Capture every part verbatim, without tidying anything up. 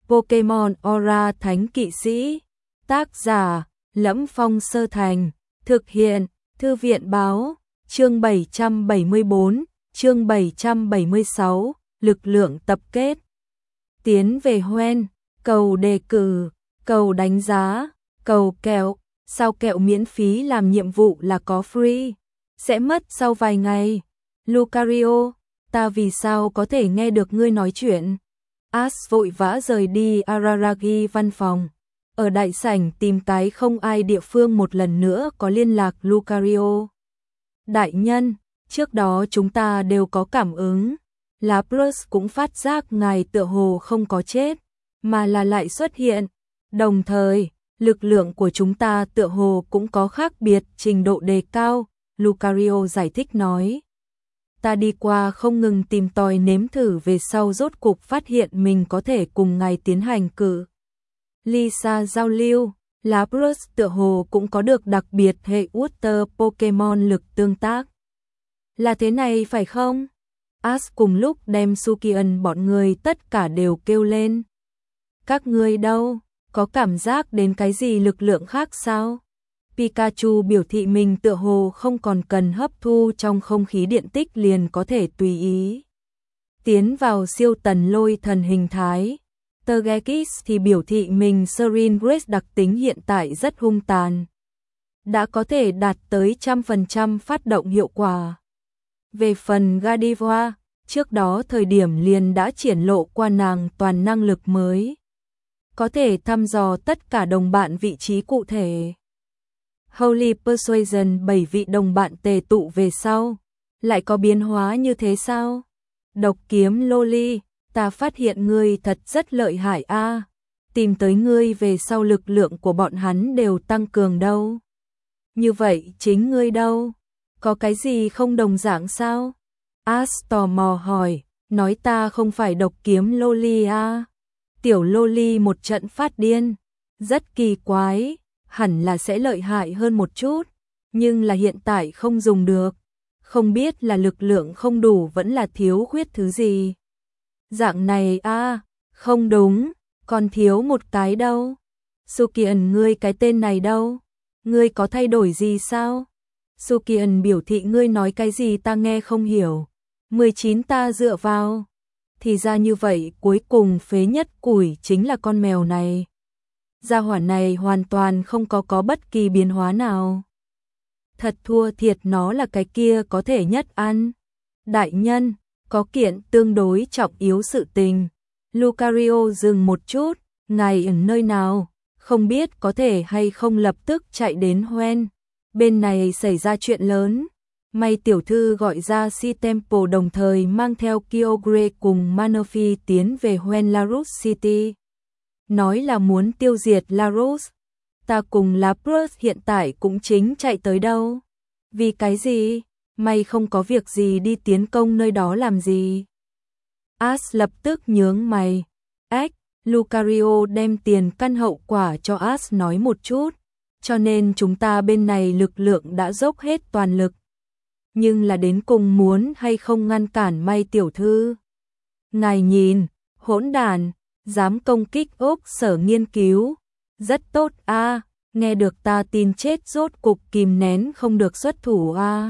Pokemon Aura Thánh Kỵ Sĩ. Tác giả: Lẫm Phong Sơ Thành. Thực hiện: Thư viện báo. Chương bảy trăm bảy mươi tư, chương bảy trăm bảy mươi sáu, lực lượng tập kết. Tiến về Hoenn, cầu đề cử, cầu đánh giá, cầu kẹo. Sao kẹo miễn phí làm nhiệm vụ là có free, sẽ mất sau vài ngày. Lucario, ta vì sao có thể nghe được ngươi nói chuyện? Ash vội vã rời đi Araragi văn phòng. Ở đại sảnh tìm cái không ai địa phương một lần nữa có liên lạc Lucario. Đại nhân, trước đó chúng ta đều có cảm ứng. Lapras cũng phát giác ngài tựa hồ không có chết, mà là lại xuất hiện. Đồng thời, lực lượng của chúng ta tựa hồ cũng có khác biệt trình độ đề cao, Lucario giải thích nói. Ta đi qua không ngừng tìm tòi nếm thử về sau rốt cục phát hiện mình có thể cùng ngài tiến hành cự Lisa giao lưu. Lapras tựa hồ cũng có được đặc biệt hệ Water Pokemon lực tương tác. Là thế này phải không? Ash cùng lúc đem Sukian bọn người tất cả đều kêu lên. Các ngươi đâu? Có cảm giác đến cái gì lực lượng khác sao? Pikachu biểu thị mình tựa hồ không còn cần hấp thu trong không khí điện tích liền có thể tùy ý tiến vào siêu tần lôi thần hình thái. Togekiss thì biểu thị mình Serene Grace đặc tính hiện tại rất hung tàn, đã có thể đạt tới trăm phần trăm phát động hiệu quả. Về phần Gardevoir, trước đó thời điểm liền đã triển lộ qua nàng toàn năng lực mới, có thể thăm dò tất cả đồng bạn vị trí cụ thể. Holy Persuasion bảy vị đồng bạn tề tụ về sau, lại có biến hóa như thế sao? Độc kiếm Loli, ta phát hiện ngươi thật rất lợi hại a. Tìm tới ngươi về sau lực lượng của bọn hắn đều tăng cường đâu. Như vậy chính ngươi đâu? Có cái gì không đồng dạng sao? Ash tò mò hỏi, nói ta không phải độc kiếm Loli a. Tiểu Loli một trận phát điên, rất kỳ quái, hẳn là sẽ lợi hại hơn một chút, nhưng là hiện tại không dùng được, không biết là lực lượng không đủ vẫn là thiếu khuyết thứ gì. Dạng này a, à, không đúng, còn thiếu một cái đâu. Sukian ngươi cái tên này đâu? Ngươi có thay đổi gì sao? Sukian biểu thị ngươi nói cái gì ta nghe không hiểu. mười chín ta dựa vào. Thì ra như vậy, cuối cùng phế nhất củi chính là con mèo này. Gia hỏa này hoàn toàn không có có bất kỳ biến hóa nào. Thật thua thiệt nó là cái kia có thể nhất ăn. Đại nhân, có kiện tương đối trọng yếu sự tình. Lucario dừng một chút, ngài ở nơi nào? Không biết có thể hay không lập tức chạy đến Hoenn. Bên này xảy ra chuyện lớn. May tiểu thư gọi ra Si Temple đồng thời mang theo Kyogre cùng Manaphy tiến về Hoenn Larus City. Nói là muốn tiêu diệt Larus. Ta cùng Lapras hiện tại cũng chính chạy tới đâu. Vì cái gì? May không có việc gì đi tiến công nơi đó làm gì. Ash lập tức nhướng mày. Ách, Lucario đem tiền căn hậu quả cho Ash nói một chút. Cho nên chúng ta bên này lực lượng đã dốc hết toàn lực. Nhưng là đến cùng muốn hay không ngăn cản May tiểu thư. Ngài nhìn, hỗn đàn, dám công kích ốc sở nghiên cứu. Rất tốt a, à, nghe được ta tin chết rốt cục kìm nén không được xuất thủ a. À.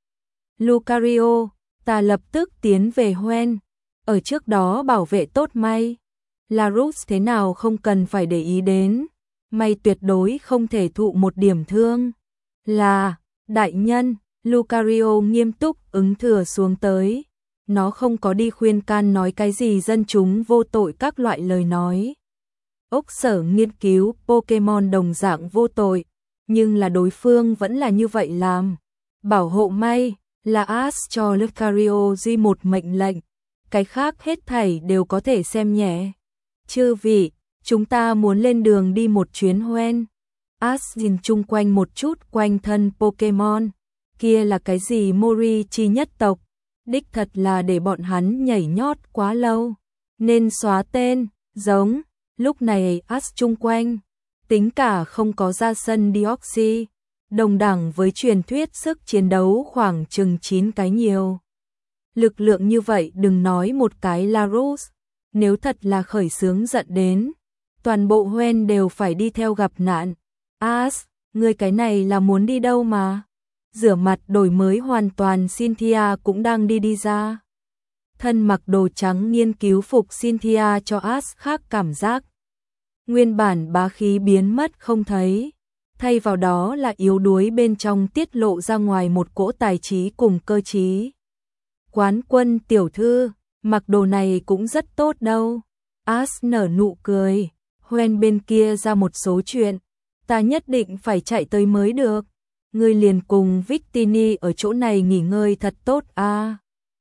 Lucario, ta lập tức tiến về Hoenn, ở trước đó bảo vệ tốt May. Larus thế nào không cần phải để ý đến, May tuyệt đối không thể thụ một điểm thương. Là, đại nhân, Lucario nghiêm túc ứng thừa xuống tới. Nó không có đi khuyên can nói cái gì dân chúng vô tội các loại lời nói. Ốc sở nghiên cứu Pokemon đồng dạng vô tội, nhưng là đối phương vẫn là như vậy làm. Bảo hộ May là Ash cho Lucario duy một mệnh lệnh, cái khác hết thảy đều có thể xem nhẹ. Chư vị, chúng ta muốn lên đường đi một chuyến Hoenn. Ash nhìn chung quanh một chút quanh thân Pokemon, kia là cái gì Mori chi nhất tộc, đích thật là để bọn hắn nhảy nhót quá lâu, nên xóa tên, giống. Lúc này Ash chung quanh, tính cả không có ra sân Deoxys, đồng đẳng với truyền thuyết sức chiến đấu khoảng chừng chín cái nhiều. Lực lượng như vậy đừng nói một cái Larus, nếu thật là khởi xướng giận đến, toàn bộ Hoen đều phải đi theo gặp nạn. As, ngươi cái này là muốn đi đâu mà? Rửa mặt đổi mới hoàn toàn, Cynthia cũng đang đi đi ra. Thân mặc đồ trắng nghiên cứu phục Cynthia cho As khác cảm giác. Nguyên bản bá khí biến mất không thấy, thay vào đó là yếu đuối bên trong tiết lộ ra ngoài một cỗ tài trí cùng cơ trí. Quán Quân tiểu thư, mặc đồ này cũng rất tốt đâu. As nở nụ cười, Hoen bên kia ra một số chuyện, ta nhất định phải chạy tới mới được. Ngươi liền cùng Victini ở chỗ này nghỉ ngơi thật tốt à.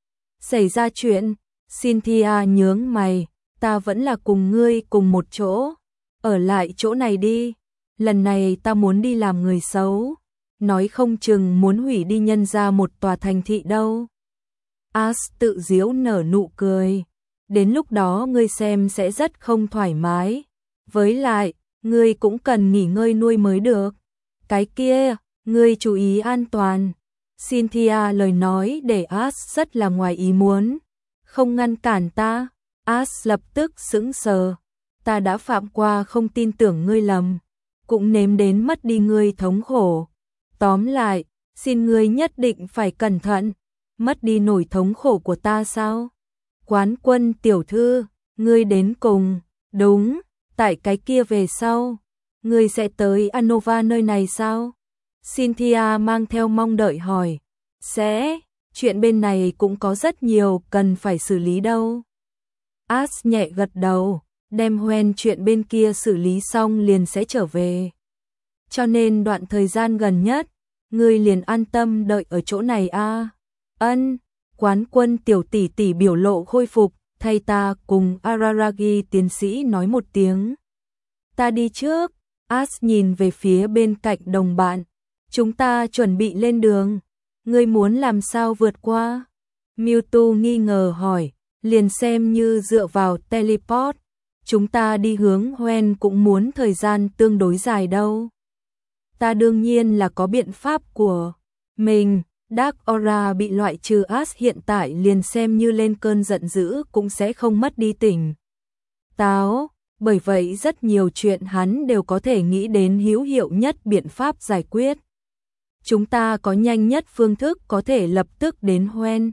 Xảy ra chuyện, Cynthia nhướng mày, ta vẫn là cùng ngươi cùng một chỗ, ở lại chỗ này đi. Lần này ta muốn đi làm người xấu, nói không chừng muốn hủy đi nhân ra một tòa thành thị đâu. As tự giễu nở nụ cười, đến lúc đó ngươi xem sẽ rất không thoải mái. Với lại, ngươi cũng cần nghỉ ngơi nuôi mới được. Cái kia, ngươi chú ý an toàn. Cynthia lời nói để As rất là ngoài ý muốn. Không ngăn cản ta. As lập tức sững sờ. Ta đã phạm qua không tin tưởng ngươi lầm, cũng nếm đến mất đi ngươi thống khổ. Tóm lại, xin ngươi nhất định phải cẩn thận. Mất đi nổi thống khổ của ta sao? Quán Quân tiểu thư, ngươi đến cùng, đúng, tại cái kia về sau, ngươi sẽ tới Anova nơi này sao? Cynthia mang theo mong đợi hỏi. Sẽ, chuyện bên này cũng có rất nhiều cần phải xử lý đâu. As nhẹ gật đầu, đem Hoen chuyện bên kia xử lý xong liền sẽ trở về. Cho nên đoạn thời gian gần nhất, ngươi liền an tâm đợi ở chỗ này a. À? Ân, Quán Quân tiểu tỷ tỷ biểu lộ khôi phục, thay ta cùng Araragi tiến sĩ nói một tiếng. Ta đi trước. As nhìn về phía bên cạnh đồng bạn. Chúng ta chuẩn bị lên đường. Ngươi muốn làm sao vượt qua? Mewtwo nghi ngờ hỏi, liền xem như dựa vào teleport. Chúng ta đi hướng Hoen cũng muốn thời gian tương đối dài đâu. Ta đương nhiên là có biện pháp của mình. Dark Aura bị loại trừ, As hiện tại liền xem như lên cơn giận dữ cũng sẽ không mất đi tỉnh táo, bởi vậy rất nhiều chuyện hắn đều có thể nghĩ đến hữu hiệu nhất biện pháp giải quyết. Chúng ta có nhanh nhất phương thức có thể lập tức đến Hoen.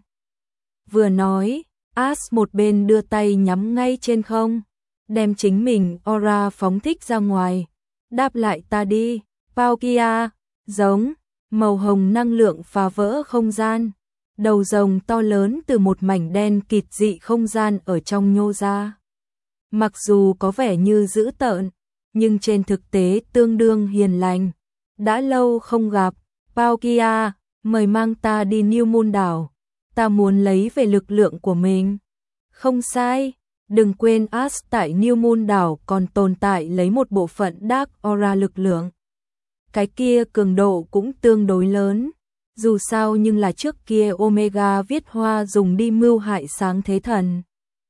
Vừa nói, As một bên đưa tay nhắm ngay trên không, đem chính mình aura phóng thích ra ngoài. Đáp lại ta đi, Palkia, giống. Màu hồng năng lượng phá vỡ không gian, đầu rồng to lớn từ một mảnh đen kịt dị không gian ở trong nhô ra. Mặc dù có vẻ như dữ tợn, nhưng trên thực tế tương đương hiền lành. Đã lâu không gặp, Palkia, mời mang ta đi New Moon đảo, ta muốn lấy về lực lượng của mình. Không sai, đừng quên As tại New Moon đảo còn tồn tại lấy một bộ phận Dark Aura lực lượng. Cái kia cường độ cũng tương đối lớn, dù sao nhưng là trước kia Omega viết hoa dùng đi mưu hại sáng thế thần.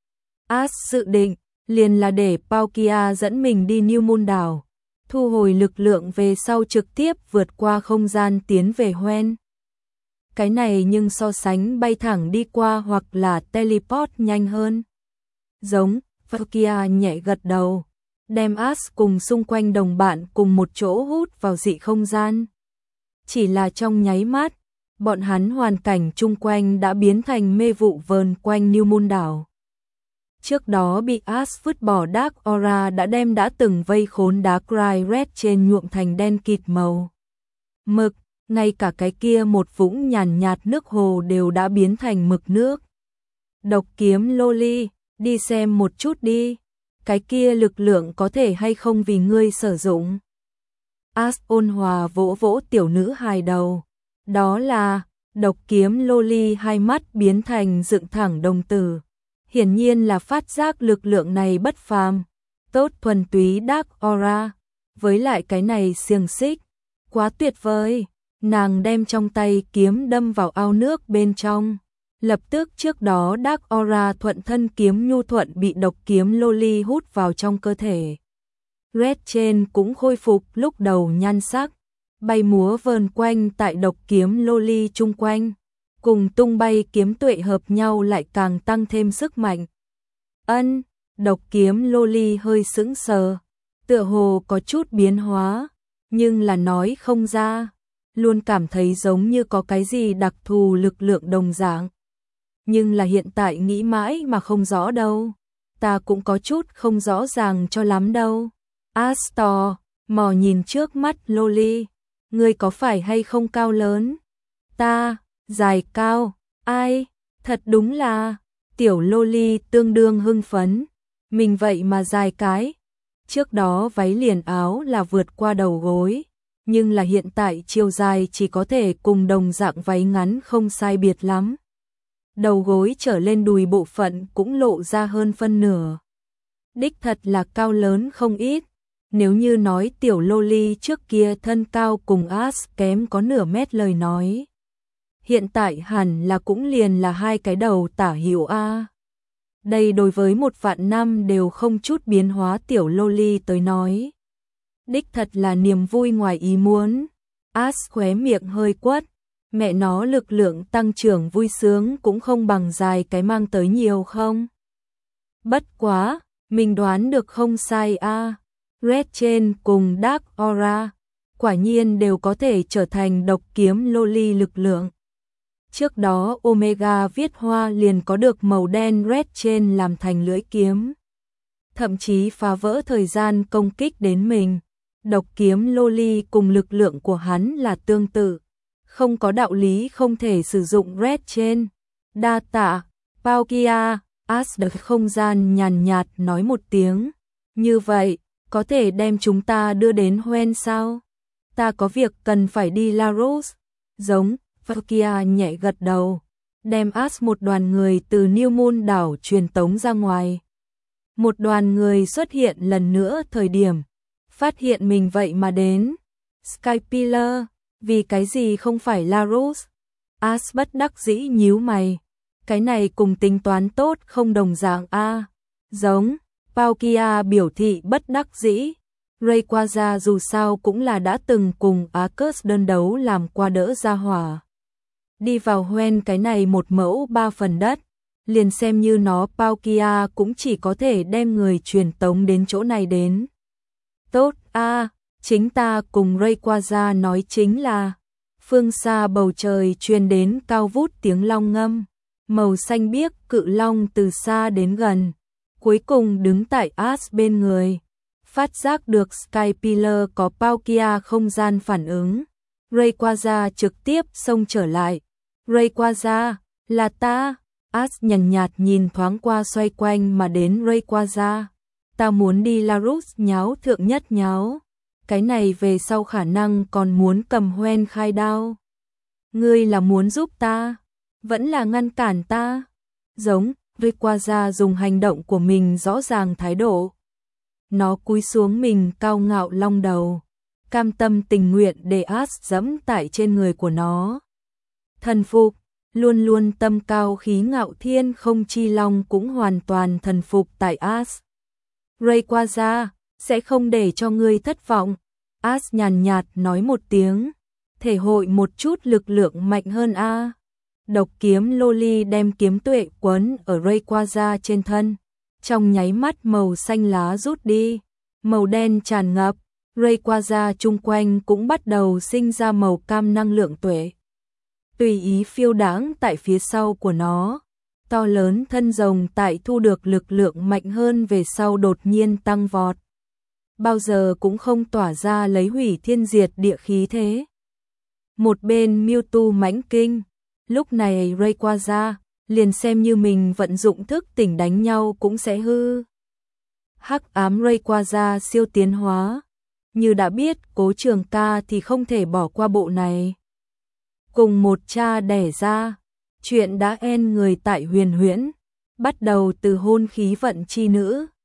As dự định, liền là để Palkia dẫn mình đi New Moon đảo, thu hồi lực lượng về sau trực tiếp vượt qua không gian tiến về Hoen. Cái này nhưng so sánh bay thẳng đi qua hoặc là teleport nhanh hơn. Giống, Palkia nhẹ gật đầu, đem As cùng xung quanh đồng bạn cùng một chỗ hút vào dị không gian. Chỉ là trong nháy mắt, bọn hắn hoàn cảnh chung quanh đã biến thành mê vụ vờn quanh New Moon đảo. Trước đó bị As vứt bỏ Dark Aura đã đem đã từng vây khốn Darkrai Red trên nhuộm thành đen kịt màu mực, ngay cả cái kia một vũng nhàn nhạt nước hồ đều đã biến thành mực nước. Độc kiếm Loli, đi xem một chút đi. Cái kia lực lượng có thể hay không vì ngươi sử dụng. As ôn hòa vỗ vỗ tiểu nữ hài đầu. Đó là, độc kiếm Loli hai mắt biến thành dựng thẳng đồng tử. Hiển nhiên là phát giác lực lượng này bất phàm. Tốt thuần túy Dark Aura. Với lại cái này xiềng xích. Quá tuyệt vời. Nàng đem trong tay kiếm đâm vào ao nước bên trong. Lập tức trước đó Dark Aura thuận thân kiếm nhu thuận bị độc kiếm Loli hút vào trong cơ thể. Red trên cũng khôi phục lúc đầu nhan sắc, bay múa vờn quanh tại độc kiếm Loli chung quanh, cùng tung bay kiếm tuệ hợp nhau lại càng tăng thêm sức mạnh. Ân, Độc kiếm Loli hơi sững sờ, tựa hồ có chút biến hóa, nhưng là nói không ra, luôn cảm thấy giống như có cái gì đặc thù lực lượng đồng dạng. Nhưng là hiện tại nghĩ mãi mà không rõ đâu, ta cũng có chút không rõ ràng cho lắm đâu. Astor, mò nhìn trước mắt Loli, ngươi có phải hay không cao lớn? Ta, dài cao, ai, thật đúng là, tiểu Loli tương đương hưng phấn, mình vậy mà dài cái. Trước đó váy liền áo là vượt qua đầu gối, nhưng là hiện tại chiều dài chỉ có thể cùng đồng dạng váy ngắn không sai biệt lắm. Đầu gối trở lên đùi bộ phận cũng lộ ra hơn phân nửa. Đích thật là cao lớn không ít. Nếu như nói tiểu Loli trước kia thân cao cùng As kém có nửa mét lời nói, hiện tại hẳn là cũng liền là hai cái đầu tả hữu a. Đây đối với một vạn năm đều không chút biến hóa tiểu Loli tới nói, đích thật là niềm vui ngoài ý muốn. As khóe miệng hơi quất, mẹ nó lực lượng tăng trưởng vui sướng cũng không bằng dài cái mang tới nhiều không? Bất quá, mình đoán được không sai a. Red Chain cùng Dark Aura, quả nhiên đều có thể trở thành độc kiếm Loli lực lượng. Trước đó Omega viết hoa liền có được màu đen Red Chain làm thành lưỡi kiếm. Thậm chí phá vỡ thời gian công kích đến mình. Độc kiếm Loli cùng lực lượng của hắn là tương tự. Không có đạo lý không thể sử dụng Red Chain. Đa tạ, Palkia, As được không gian nhàn nhạt nói một tiếng. Như vậy, có thể đem chúng ta đưa đến Hoenn sao? Ta có việc cần phải đi Larus. Giống, Palkia nhẹ gật đầu, đem As một đoàn người từ New Moon đảo truyền tống ra ngoài. Một đoàn người xuất hiện lần nữa thời điểm, phát hiện mình vậy mà đến. Skypillar, vì cái gì không phải Larus? As bất đắc dĩ nhíu mày. Cái này cùng tính toán tốt không đồng dạng a. Giống, Palkia biểu thị bất đắc dĩ. Rayquaza dù sao cũng là đã từng cùng Arceus đơn đấu làm qua đỡ ra hỏa. Đi vào Hoenn cái này một mẫu ba phần đất, liền xem như nó Palkia cũng chỉ có thể đem người truyền tống đến chỗ này đến. Tốt a, chính ta cùng Rayquaza nói chính là. Phương xa bầu trời truyền đến cao vút tiếng long ngâm, màu xanh biếc cự long từ xa đến gần, cuối cùng đứng tại As bên người. Phát giác được Skypillar có Palkia không gian phản ứng, Rayquaza trực tiếp xông trở lại. Rayquaza, là ta. As nhàn nhạt nhìn thoáng qua xoay quanh mà đến Rayquaza. Ta muốn đi Larus nháo thượng nhất nháo. Cái này về sau khả năng còn muốn cầm Hoenn khai đao. Ngươi là muốn giúp ta, vẫn là ngăn cản ta? Giống, Rayquaza dùng hành động của mình rõ ràng thái độ. Nó cúi xuống mình cao ngạo long đầu, cam tâm tình nguyện để As dẫm tại trên người của nó. Thần phục, luôn luôn tâm cao khí ngạo thiên không chi long cũng hoàn toàn thần phục tại As. Rayquaza, sẽ không để cho ngươi thất vọng. As nhàn nhạt nói một tiếng, thể hội một chút lực lượng mạnh hơn a. Độc kiếm Loli đem kiếm tuệ quấn ở Rayquaza trên thân. Trong nháy mắt màu xanh lá rút đi, màu đen tràn ngập, Rayquaza chung quanh cũng bắt đầu sinh ra màu cam năng lượng tuệ. Tùy ý phiêu đãng tại phía sau của nó, to lớn thân rồng tại thu được lực lượng mạnh hơn về sau đột nhiên tăng vọt. Bao giờ cũng không tỏa ra lấy hủy thiên diệt địa khí thế. Một bên Mewtwo mãnh kinh, lúc này Rayquaza liền xem như mình vận dụng thức tỉnh đánh nhau cũng sẽ hư. Hắc ám Rayquaza siêu tiến hóa, như đã biết Cố Trường Ca thì không thể bỏ qua bộ này. Cùng một cha đẻ ra, chuyện đã en người tại Huyền Huyễn, bắt đầu từ hôn khí vận chi nữ,